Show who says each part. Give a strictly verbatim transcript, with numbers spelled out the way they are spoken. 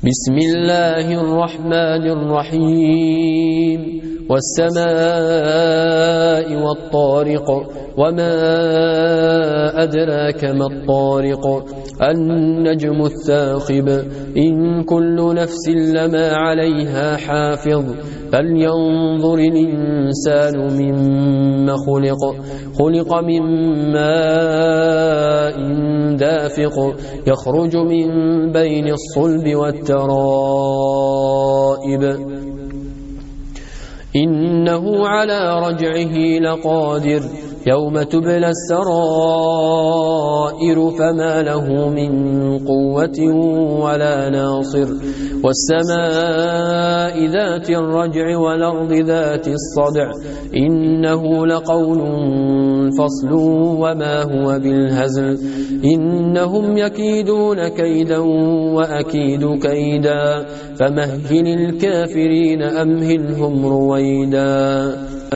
Speaker 1: بسم الله الرحمن الرحيم والسماء والطارق وما أدراك ما الطارق النجم الثاقب إن كل نفس لما عليها حافظ فلينظر الإنسان مما خلق خلق من ماء دافق يخرج من بين الصلب والترائب إنه على رجعه لقادر يوم تبلى السرائر فما له من قوة ولا ناصر والسماء ذات الرجع والأرض ذات الصدع إنه لقول فصل وما هو بالهزل إنهم يكيدون كيدا وأكيد كيدا فمهل الكافرين أمهلهم رويدا.